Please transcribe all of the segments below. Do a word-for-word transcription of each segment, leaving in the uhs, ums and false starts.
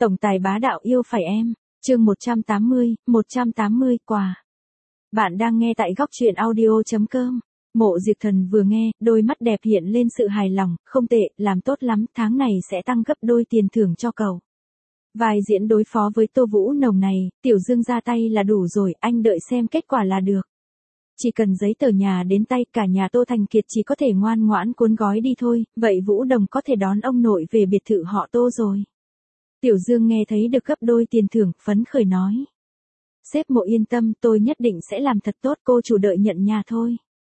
Tổng tài bá đạo yêu phải em. Chương một trăm tám mươi, một trăm tám mươi quà. Bạn đang nghe tại góc truyện audio chấm com. Mộ Diệp Thần vừa nghe, đôi mắt đẹp hiện lên sự hài lòng, không tệ, làm tốt lắm, tháng này sẽ tăng gấp đôi tiền thưởng cho cậu. Vai diễn đối phó với Tô Vũ Nồng này, Tiểu Dương ra tay là đủ rồi, anh đợi xem kết quả là được. Chỉ cần giấy tờ nhà đến tay, cả nhà Tô Thành Kiệt chỉ có thể ngoan ngoãn cuốn gói đi thôi, vậy Vũ Đồng có thể đón ông nội về biệt thự họ Tô rồi. Tiểu Dương nghe thấy được gấp đôi tiền thưởng, phấn khởi nói. Sếp Mộ yên tâm, tôi nhất định sẽ làm thật tốt, cô chủ đợi nhận nhà thôi.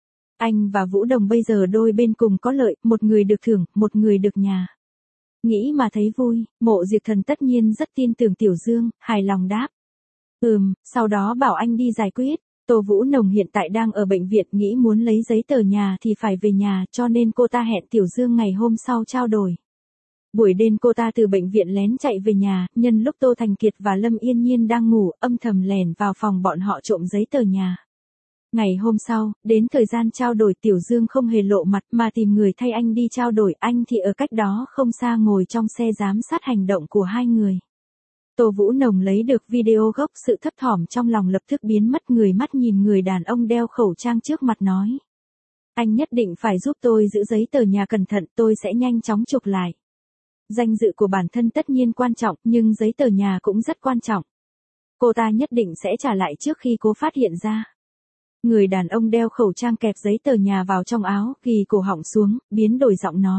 Anh và Vũ Đồng bây giờ đôi bên cùng có lợi, một người được thưởng, một người được nhà. Nghĩ mà thấy vui, Mộ Diệp Thần tất nhiên rất tin tưởng Tiểu Dương, hài lòng đáp. Ừm, sau đó bảo anh đi giải quyết. Tô Vũ Nồng hiện tại đang ở bệnh viện, nghĩ muốn lấy giấy tờ nhà thì phải về nhà, cho nên cô ta hẹn Tiểu Dương ngày hôm sau trao đổi. Buổi đêm cô ta từ bệnh viện lén chạy về nhà, nhân lúc Tô Thành Kiệt và Lâm Yên Nhiên đang ngủ, âm thầm lẻn vào phòng bọn họ trộm giấy tờ nhà. Ngày hôm sau, đến thời gian trao đổi, Tiểu Dương không hề lộ mặt mà tìm người thay anh đi trao đổi, anh thì ở cách đó không xa ngồi trong xe giám sát hành động của hai người. Tô Vũ Nồng lấy được video gốc, sự thấp thỏm trong lòng lập tức biến mất, người mắt nhìn người đàn ông đeo khẩu trang trước mặt nói. Anh nhất định phải giúp tôi giữ giấy tờ nhà cẩn thận, tôi sẽ nhanh chóng chụp lại. Danh dự của bản thân tất nhiên quan trọng, nhưng giấy tờ nhà cũng rất quan trọng. Cô ta nhất định sẽ trả lại trước khi cô phát hiện ra. Người đàn ông đeo khẩu trang kẹp giấy tờ nhà vào trong áo, ghi cổ họng xuống, biến đổi giọng nói.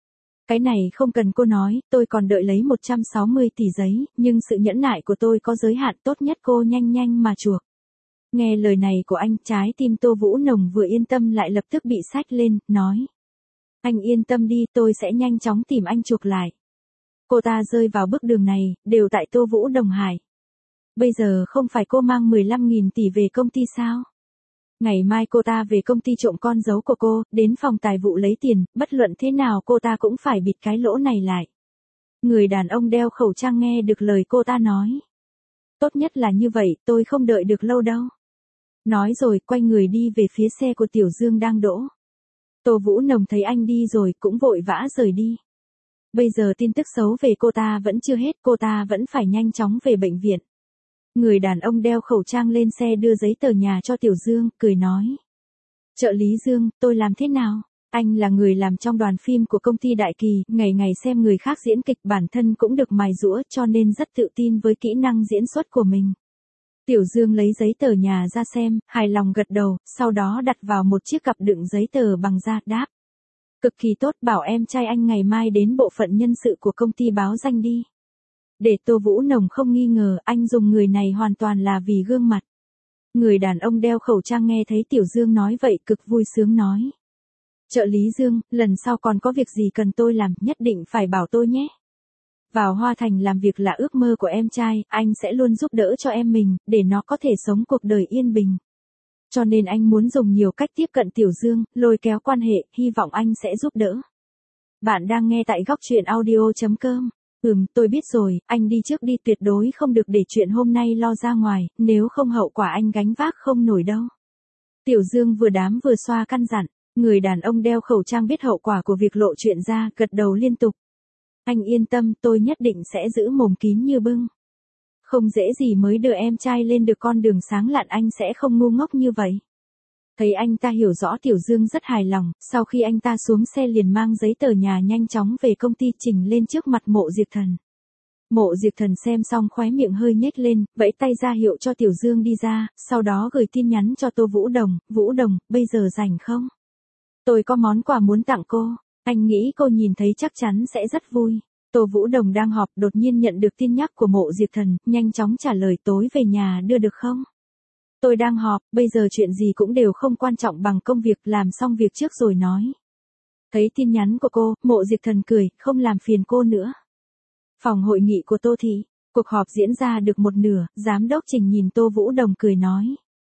Cái này không cần cô nói, tôi còn đợi lấy một trăm sáu mươi tỷ giấy, nhưng sự nhẫn nại của tôi có giới hạn, tốt nhất cô nhanh nhanh mà chuộc. Nghe lời này của anh, trái tim Tô Vũ Nồng vừa yên tâm lại lập tức bị xách lên, nói. Anh yên tâm đi, tôi sẽ nhanh chóng tìm anh chuộc lại. Cô ta rơi vào bước đường này, đều tại Tô Vũ Đồng Hải. Bây giờ không phải cô mang mười lăm nghìn tỷ về công ty sao? Ngày mai cô ta về công ty trộm con dấu của cô, đến phòng tài vụ lấy tiền, bất luận thế nào cô ta cũng phải bịt cái lỗ này lại. Người đàn ông đeo khẩu trang nghe được lời cô ta nói. Tốt nhất là như vậy, tôi không đợi được lâu đâu. Nói rồi, quay người đi về phía xe của Tiểu Dương đang đỗ. Tô Vũ Nồng thấy anh đi rồi, cũng vội vã rời đi. Bây giờ tin tức xấu về cô ta vẫn chưa hết, cô ta vẫn phải nhanh chóng về bệnh viện. Người đàn ông đeo khẩu trang lên xe đưa giấy tờ nhà cho Tiểu Dương, cười nói. Trợ lý Dương, tôi làm thế nào? Anh là người làm trong đoàn phim của công ty Đại Kỳ, ngày ngày xem người khác diễn kịch, bản thân cũng được mài giũa, cho nên rất tự tin với kỹ năng diễn xuất của mình. Tiểu Dương lấy giấy tờ nhà ra xem, hài lòng gật đầu, sau đó đặt vào một chiếc cặp đựng giấy tờ bằng da, đáp. Cực kỳ tốt, bảo em trai anh ngày mai đến bộ phận nhân sự của công ty báo danh đi. Để Tô Vũ Nồng không nghi ngờ, anh dùng người này hoàn toàn là vì gương mặt. Người đàn ông đeo khẩu trang nghe thấy Tiểu Dương nói vậy, cực vui sướng nói. Trợ lý Dương, lần sau còn có việc gì cần tôi làm, nhất định phải bảo tôi nhé. Vào Hoa Thành làm việc là ước mơ của em trai, anh sẽ luôn giúp đỡ cho em mình, để nó có thể sống cuộc đời yên bình. Cho nên anh muốn dùng nhiều cách tiếp cận Tiểu Dương, lôi kéo quan hệ, hy vọng anh sẽ giúp đỡ. Bạn đang nghe tại góc truyện audio chấm com. Ừm, tôi biết rồi, anh đi trước đi, tuyệt đối không được để chuyện hôm nay lo ra ngoài, nếu không hậu quả anh gánh vác không nổi đâu. Tiểu Dương vừa đám vừa xoa căn dặn, người đàn ông đeo khẩu trang biết hậu quả của việc lộ chuyện ra, gật đầu liên tục. Anh yên tâm, tôi nhất định sẽ giữ mồm kín như bưng. Không dễ gì mới đưa em trai lên được con đường sáng lạn, anh sẽ không ngu ngốc như vậy. Thấy anh ta hiểu rõ, Tiểu Dương rất hài lòng, sau khi anh ta xuống xe liền mang giấy tờ nhà nhanh chóng về công ty trình lên trước mặt Mộ Diệp Thần. Mộ Diệp Thần xem xong khóe miệng hơi nhếch lên, vẫy tay ra hiệu cho Tiểu Dương đi ra, sau đó gửi tin nhắn cho Tô Vũ Đồng, Vũ Đồng, bây giờ rảnh không? Tôi có món quà muốn tặng cô, anh nghĩ cô nhìn thấy chắc chắn sẽ rất vui. Tô Vũ Đồng đang họp, đột nhiên nhận được tin nhắc của Mộ Diệp Thần, nhanh chóng trả lời tối về nhà đưa được không? Tôi đang họp, bây giờ chuyện gì cũng đều không quan trọng bằng công việc, làm xong việc trước rồi nói. Thấy tin nhắn của cô, Mộ Diệp Thần cười, không làm phiền cô nữa. Phòng hội nghị của Tô Thị, cuộc họp diễn ra được một nửa, giám đốc Trình nhìn Tô Vũ Đồng cười nói.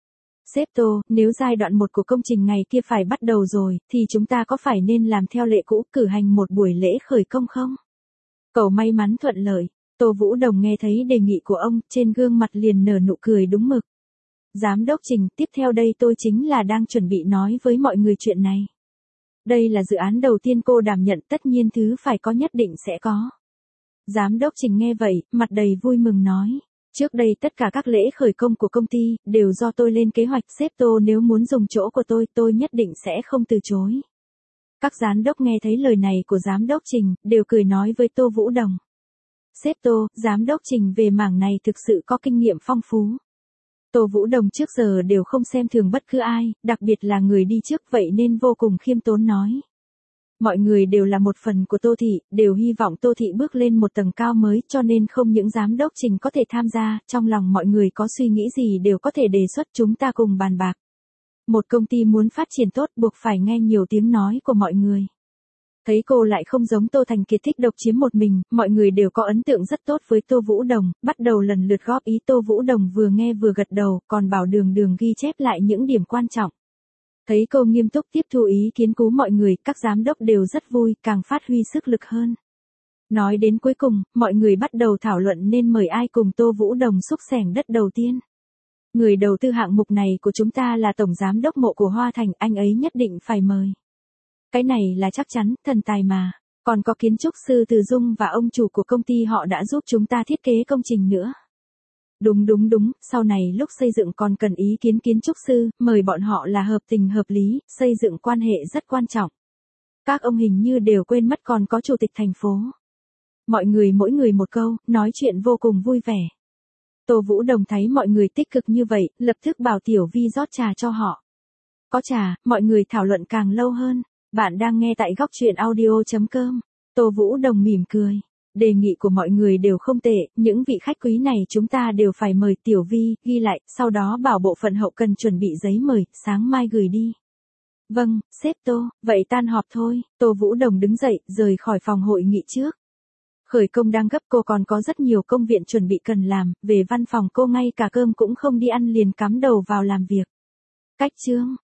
Sếp Tô, nếu giai đoạn một của công trình ngày kia phải bắt đầu rồi, thì chúng ta có phải nên làm theo lệ cũ, cử hành một buổi lễ khởi công không? Cầu may mắn thuận lợi. Tô Vũ Đồng nghe thấy đề nghị của ông, trên gương mặt liền nở nụ cười đúng mực. Giám đốc Trình, tiếp theo đây tôi chính là đang chuẩn bị nói với mọi người chuyện này. Đây là dự án đầu tiên cô đảm nhận, tất nhiên thứ phải có nhất định sẽ có. Giám đốc Trình nghe vậy, mặt đầy vui mừng nói. Trước đây tất cả các lễ khởi công của công ty, đều do tôi lên kế hoạch, sếp Tô nếu muốn dùng chỗ của tôi, tôi nhất định sẽ không từ chối. Các giám đốc nghe thấy lời này của giám đốc Trình, đều cười nói với Tô Vũ Đồng. Sếp Tô, giám đốc Trình về mảng này thực sự có kinh nghiệm phong phú. Tô Vũ Đồng trước giờ đều không xem thường bất cứ ai, đặc biệt là người đi trước, vậy nên vô cùng khiêm tốn nói. Mọi người đều là một phần của Tô Thị, đều hy vọng Tô Thị bước lên một tầng cao mới, cho nên không những giám đốc Trình có thể tham gia, trong lòng mọi người có suy nghĩ gì đều có thể đề xuất, chúng ta cùng bàn bạc. Một công ty muốn phát triển tốt buộc phải nghe nhiều tiếng nói của mọi người. Thấy cô lại không giống Tô Thành Kiệt thích độc chiếm một mình, mọi người đều có ấn tượng rất tốt với Tô Vũ Đồng, bắt đầu lần lượt góp ý. Tô Vũ Đồng vừa nghe vừa gật đầu, còn bảo Đường Đường ghi chép lại những điểm quan trọng. Thấy cô nghiêm túc tiếp thu ý kiến của mọi người, các giám đốc đều rất vui, càng phát huy sức lực hơn. Nói đến cuối cùng, mọi người bắt đầu thảo luận nên mời ai cùng Tô Vũ Đồng xúc xẻng đất đầu tiên. Người đầu tư hạng mục này của chúng ta là Tổng Giám đốc Mộ của Hoa Thành, anh ấy nhất định phải mời. Cái này là chắc chắn, thần tài mà. Còn có kiến trúc sư Từ Dung và ông chủ của công ty họ đã giúp chúng ta thiết kế công trình nữa. Đúng đúng đúng, sau này lúc xây dựng còn cần ý kiến kiến trúc sư, mời bọn họ là hợp tình hợp lý, xây dựng quan hệ rất quan trọng. Các ông hình như đều quên mất còn có chủ tịch thành phố. Mọi người mỗi người một câu, nói chuyện vô cùng vui vẻ. Tô Vũ Đồng thấy mọi người tích cực như vậy, lập tức bảo Tiểu Vi rót trà cho họ. Có trà, mọi người thảo luận càng lâu hơn. Bạn đang nghe tại góc truyện audio chấm com. Tô Vũ Đồng mỉm cười. Đề nghị của mọi người đều không tệ, những vị khách quý này chúng ta đều phải mời. Tiểu Vi, ghi lại, sau đó bảo bộ phận hậu cần chuẩn bị giấy mời, sáng mai gửi đi. Vâng, sếp Tô, vậy tan họp thôi. Tô Vũ Đồng đứng dậy, rời khỏi phòng hội nghị trước. Khởi công đang gấp, cô còn có rất nhiều công việc chuẩn bị cần làm, về văn phòng cô ngay cả cơm cũng không đi ăn liền cắm đầu vào làm việc. Cách chương